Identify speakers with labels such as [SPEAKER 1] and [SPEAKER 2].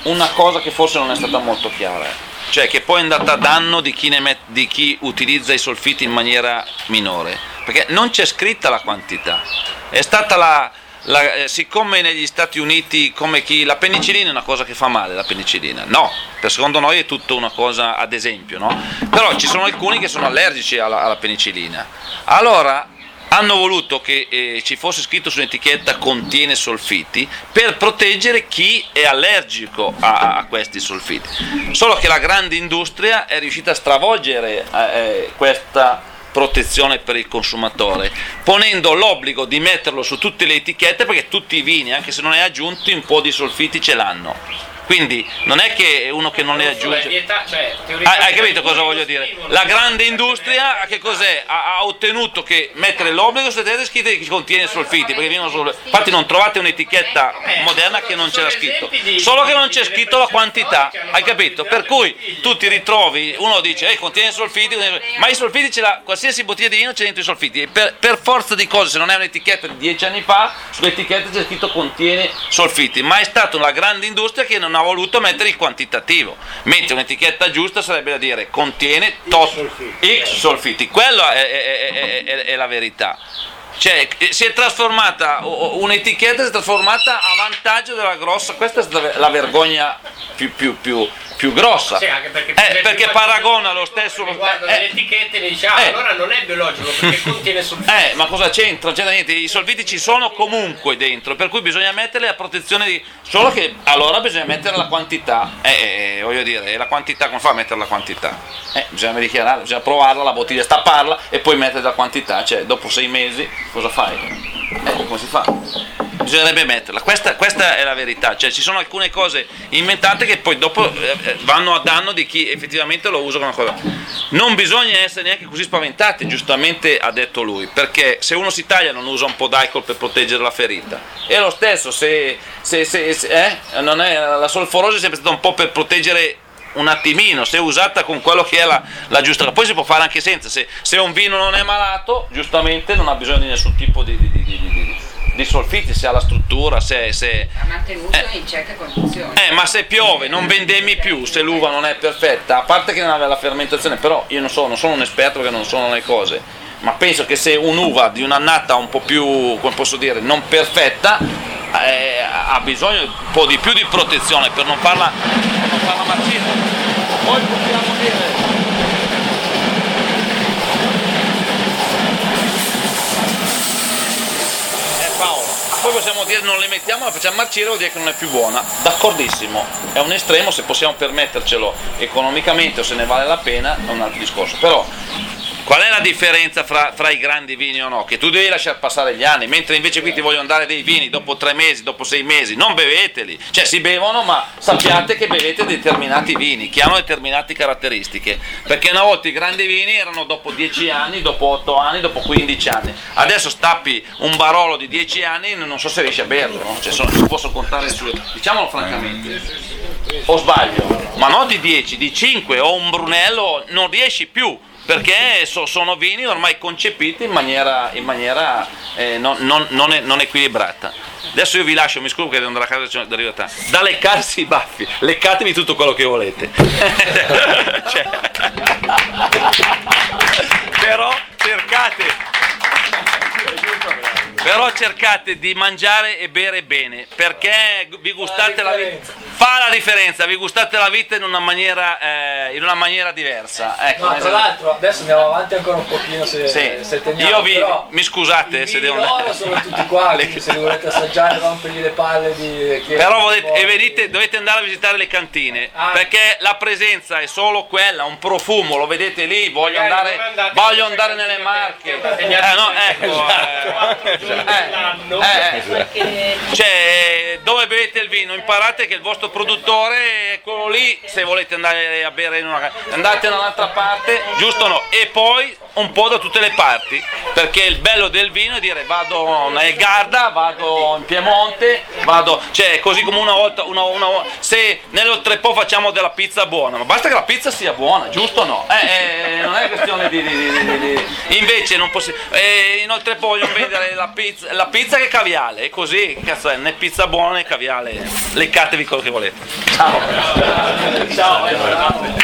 [SPEAKER 1] una cosa che forse non è stata molto chiara, cioè che poi è andata a danno di chi utilizza i solfiti in maniera minore, perché non c'è scritta la quantità, è stata siccome negli Stati Uniti la penicillina è una cosa che fa male, la penicillina no, per secondo noi è tutta una cosa ad esempio, no? Però ci sono alcuni che sono allergici alla penicillina, allora hanno voluto che ci fosse scritto sull'etichetta contiene solfiti per proteggere chi è allergico a questi solfiti, solo che la grande industria è riuscita a stravolgere questa protezione per il consumatore, ponendo l'obbligo di metterlo su tutte le etichette, perché tutti i vini, anche se non è aggiunti, un po' di solfiti ce l'hanno. Quindi non è che uno che non le aggiunge. Hai capito cosa voglio dire? La grande industria che cos'è? Ha ottenuto che mettere l'obbligo su etichette scritte che contiene solfiti, perché infatti non trovate un'etichetta moderna che non c'era scritto, solo che non c'è scritto la quantità, hai capito? Per cui tu ti ritrovi, uno dice contiene solfiti, ma i solfiti qualsiasi bottiglia di vino c'è dentro i solfiti, e per forza di cose, se non è un'etichetta di 10 anni fa, sull'etichetta c'è scritto contiene solfiti, ma è stata una grande industria che non ha voluto mettere il quantitativo, mentre un'etichetta giusta sarebbe da dire contiene X solfiti, quello è la verità. Cioè si è trasformata, un'etichetta si è trasformata a vantaggio della grossa, questa è stata la vergogna più grossa,
[SPEAKER 2] sì, anche perché
[SPEAKER 1] paragona lo stesso,
[SPEAKER 2] guarda le etichette e dice allora non è biologico perché contiene solfiti,
[SPEAKER 1] ma cosa c'entra? Non c'entra niente, i solfiti ci sono comunque dentro, per cui bisogna metterli a protezione solo che allora bisogna mettere la quantità, voglio dire, la quantità, come fa a mettere la quantità? Bisogna dichiarare, bisogna provarla, la bottiglia, stapparla e poi mettere la quantità, cioè dopo 6 mesi cosa fai? Come si fa? Bisognerebbe metterla, questa è la verità, cioè ci sono alcune cose inventate che poi dopo vanno a danno di chi effettivamente lo usa come una cosa. Non bisogna essere neanche così spaventati, giustamente ha detto lui, perché se uno si taglia non usa un po' d'alcol per proteggere la ferita, e lo stesso se non è, la solforosi è sempre stata un po' per proteggere un attimino, se usata con quello che è la giusta, poi si può fare anche senza, se un vino non è malato giustamente non ha bisogno di nessun tipo di solfiti, se ha la struttura, se
[SPEAKER 3] ha mantenuto in certe condizioni.
[SPEAKER 1] Ma se piove non vendemmi più, se l'uva non è perfetta, a parte che non aveva la fermentazione, però io non sono un esperto perché non sono le cose, ma penso che se un'uva di un'annata un po' più, come posso dire, non perfetta, ha bisogno un po' di più di protezione per non farla marcire. Poi possiamo dire poi possiamo dire non le mettiamo, la facciamo marcire, vuol dire che non è più buona, d'accordissimo, è un estremo, se possiamo permettercelo economicamente o se ne vale la pena è un altro discorso, però qual è la differenza fra i grandi vini o no? Che tu devi lasciare passare gli anni, mentre invece qui ti vogliono dare dei vini dopo 3 mesi, dopo 6 mesi, non beveteli, cioè si bevono ma sappiate che bevete determinati vini che hanno determinate caratteristiche, perché una volta i grandi vini erano dopo 10 anni, dopo 8 anni, dopo 15 anni, adesso stappi un barolo di 10 anni e non so se riesci a berlo, no? Cioè si posso contare diciamolo francamente, o sbaglio, ma non di 10, di 5 o un Brunello non riesci più, perché sono vini ormai concepiti in maniera non equilibrata. Adesso io vi lascio, mi scuso che devo andare a casa da leccarsi i baffi, leccatevi tutto quello che volete. Cioè, però cercate di mangiare e bere bene, perché vi gustate la vita, fa la differenza, vi gustate la vita in una maniera diversa. Ecco,
[SPEAKER 4] tra l'altro adesso andiamo avanti ancora un pochino se teniamo.
[SPEAKER 1] Io mi scusate se devo andare.
[SPEAKER 4] Sono tutti qua, se li volete assaggiare rompergli le palle
[SPEAKER 1] però dovete andare a visitare le cantine, perché la presenza è solo quella, un profumo, lo vedete lì, voglio andare nelle Marche. Cioè, dove bevete il vino, imparate che il vostro produttore è quello lì, se volete andare a bere andate da un'altra parte, giusto o no? E poi un po' da tutte le parti, perché il bello del vino è dire vado nel Garda, vado in Piemonte, cioè così come una volta se nell'Oltrepò facciamo della pizza buona, ma basta che la pizza sia buona, giusto o no? Non è questione di invece non in Oltrepò vogliono vendere la pizza la pizza che caviale, è così, cazzo è, né pizza buona né caviale. Leccatevi quello che volete. Ciao. Ciao.